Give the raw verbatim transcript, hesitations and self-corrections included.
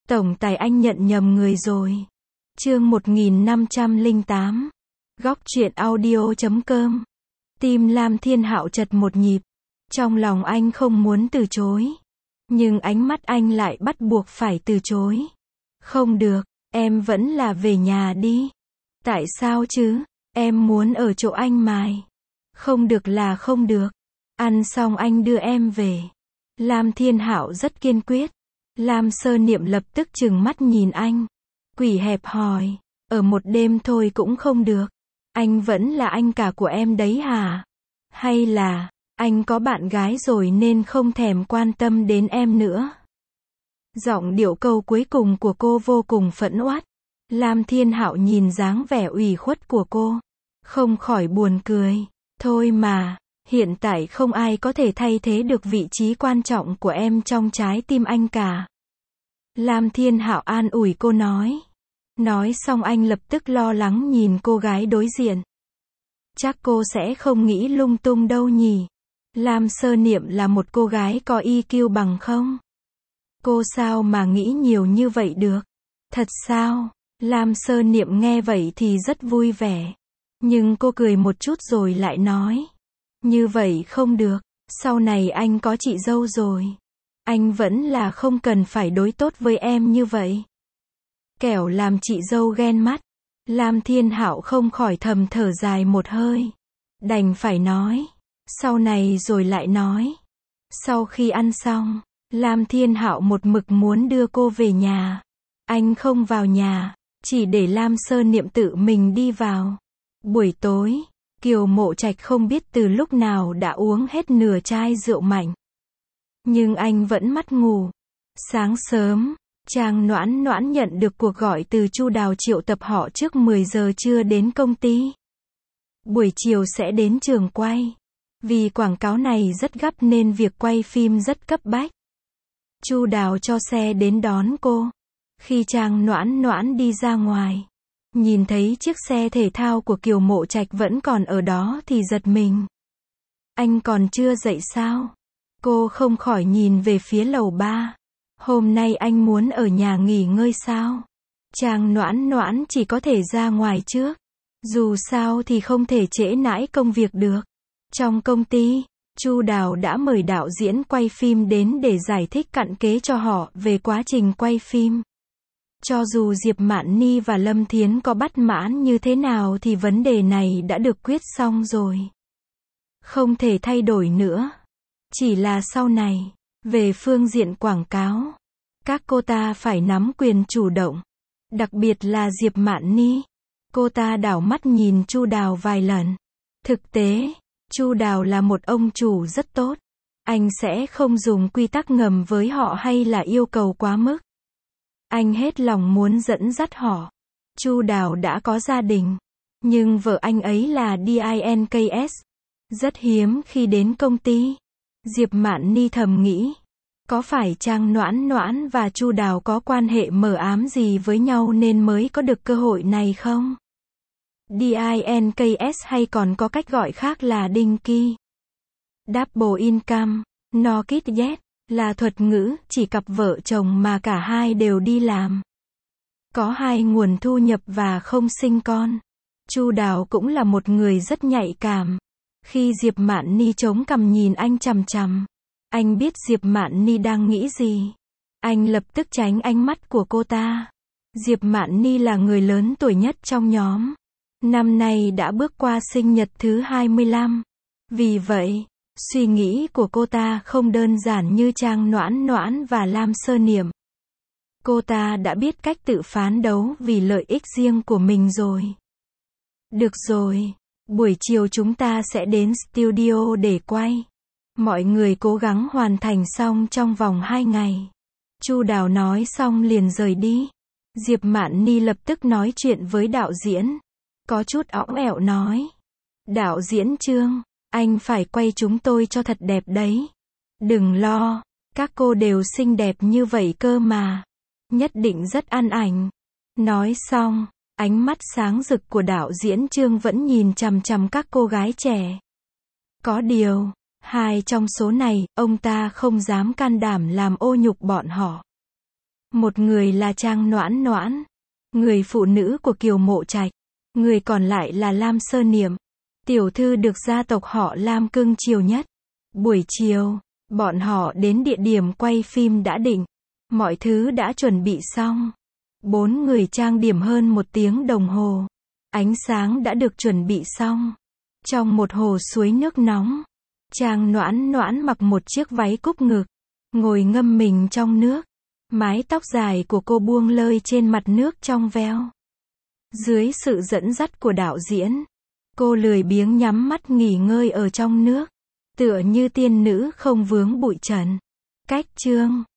Tổng tài anh nhận nhầm người rồi. Chương một nghìn năm trăm lẻ tám. Góc truyện audio chấm com. Tim Lam Thiên Hạo chật một nhịp. Trong lòng anh không muốn từ chối. Nhưng ánh mắt anh lại bắt buộc phải từ chối. Không được, em vẫn là về nhà đi. Tại sao chứ? Em muốn ở chỗ anh mài. Không được là không được. Ăn xong anh đưa em về. Lam Thiên Hạo rất kiên quyết. Lam Sơ Niệm lập tức trừng mắt nhìn anh. Quỷ hẹp hòi, ở một đêm thôi cũng không được. Anh vẫn là anh cả của em đấy hả? Hay là, anh có bạn gái rồi nên không thèm quan tâm đến em nữa? Giọng điệu câu cuối cùng của cô vô cùng phẫn uất. Lam Thiên Hạo nhìn dáng vẻ ủy khuất của cô. Không khỏi buồn cười. Thôi mà, hiện tại không ai có thể thay thế được vị trí quan trọng của em trong trái tim anh cả. Lam Thiên Hạo an ủi cô nói. Nói xong anh lập tức lo lắng nhìn cô gái đối diện. Chắc cô sẽ không nghĩ lung tung đâu nhỉ. Lam Sơ Niệm là một cô gái có i kiu bằng không? Cô sao mà nghĩ nhiều như vậy được? Thật sao? Lam Sơ Niệm nghe vậy thì rất vui vẻ. Nhưng cô cười một chút rồi lại nói. Như vậy không được, sau này anh có chị dâu rồi. Anh vẫn là không cần phải đối tốt với em như vậy. Kẻo làm chị dâu ghen mắt. Lam Thiên Hạo không khỏi thầm thở dài một hơi. Đành phải nói. Sau này rồi lại nói. Sau khi ăn xong, Lam Thiên Hạo một mực muốn đưa cô về nhà. Anh không vào nhà, chỉ để Lam Sơ Niệm tự mình đi vào. Buổi tối, Kiều Mộ Trạch không biết từ lúc nào đã uống hết nửa chai rượu mạnh. Nhưng anh vẫn mắt ngủ. Sáng sớm, Trang Noãn Noãn nhận được cuộc gọi từ Chu Đào triệu tập họ trước mười giờ trưa đến công ty. Buổi chiều sẽ đến trường quay. Vì quảng cáo này rất gấp nên việc quay phim rất cấp bách. Chu Đào cho xe đến đón cô. Khi Trang Noãn Noãn đi ra ngoài, nhìn thấy chiếc xe thể thao của Kiều Mộ Trạch vẫn còn ở đó thì giật mình. Anh còn chưa dậy sao? Cô không khỏi nhìn về phía lầu ba. Hôm nay anh muốn ở nhà nghỉ ngơi sao? Trang Noãn Noãn chỉ có thể ra ngoài trước. Dù sao thì không thể trễ nải công việc được. Trong công ty, Chu Đào đã mời đạo diễn quay phim đến để giải thích cặn kẽ cho họ về quá trình quay phim. Cho dù Diệp Mạn Ni và Lâm Thiến có bất mãn như thế nào thì vấn đề này đã được quyết xong rồi. Không thể thay đổi nữa. Chỉ là sau này, về phương diện quảng cáo, các cô ta phải nắm quyền chủ động. Đặc biệt là Diệp Mạn Ni. Cô ta đảo mắt nhìn Chu Đào vài lần. Thực tế, Chu Đào là một ông chủ rất tốt. Anh sẽ không dùng quy tắc ngầm với họ hay là yêu cầu quá mức. Anh hết lòng muốn dẫn dắt họ. Chu Đào đã có gia đình. Nhưng vợ anh ấy là Dink's. Rất hiếm khi đến công ty. Diệp Mạn Ni thầm nghĩ. Có phải Trang Noãn Noãn và Chu Đào có quan hệ mờ ám gì với nhau nên mới có được cơ hội này không? Dink's hay còn có cách gọi khác là Dinky. Double income, no kid yet, là thuật ngữ chỉ cặp vợ chồng mà cả hai đều đi làm. Có hai nguồn thu nhập và không sinh con. Chu Đào cũng là một người rất nhạy cảm. Khi Diệp Mạn Ni chống cằm nhìn anh chằm chằm, anh biết Diệp Mạn Ni đang nghĩ gì. Anh lập tức tránh ánh mắt của cô ta. Diệp Mạn Ni là người lớn tuổi nhất trong nhóm. Năm nay đã bước qua sinh nhật thứ hai mươi lăm. Vì vậy, suy nghĩ của cô ta không đơn giản như Trang Noãn Noãn và Lam Sơ Niệm. Cô ta đã biết cách tự phán đấu vì lợi ích riêng của mình rồi. Được rồi, buổi chiều chúng ta sẽ đến studio để quay. Mọi người cố gắng hoàn thành xong trong vòng hai ngày. Chu Đào nói xong liền rời đi. Diệp Mạn Ni lập tức nói chuyện với đạo diễn. Có chút õng ẹo nói. Đạo diễn Trương, anh phải quay chúng tôi cho thật đẹp đấy. Đừng lo, các cô đều xinh đẹp như vậy cơ mà. Nhất định rất ăn ảnh. Nói xong, ánh mắt sáng rực của đạo diễn Trương vẫn nhìn chằm chằm các cô gái trẻ. Có điều, hai trong số này, ông ta không dám can đảm làm ô nhục bọn họ. Một người là Trang Noãn Noãn, người phụ nữ của Kiều Mộ Trạch. Người còn lại là Lam Sơ Niệm, tiểu thư được gia tộc họ Lam cưng chiều nhất. Buổi chiều, bọn họ đến địa điểm quay phim đã định. Mọi thứ đã chuẩn bị xong. Bốn người trang điểm hơn một tiếng đồng hồ. Ánh sáng đã được chuẩn bị xong. Trong một hồ suối nước nóng, Trang Noãn Noãn mặc một chiếc váy cúc ngực, ngồi ngâm mình trong nước. Mái tóc dài của cô buông lơi trên mặt nước trong veo. Dưới sự dẫn dắt của đạo diễn, cô lười biếng nhắm mắt nghỉ ngơi ở trong nước, tựa như tiên nữ không vướng bụi trần. Cách chương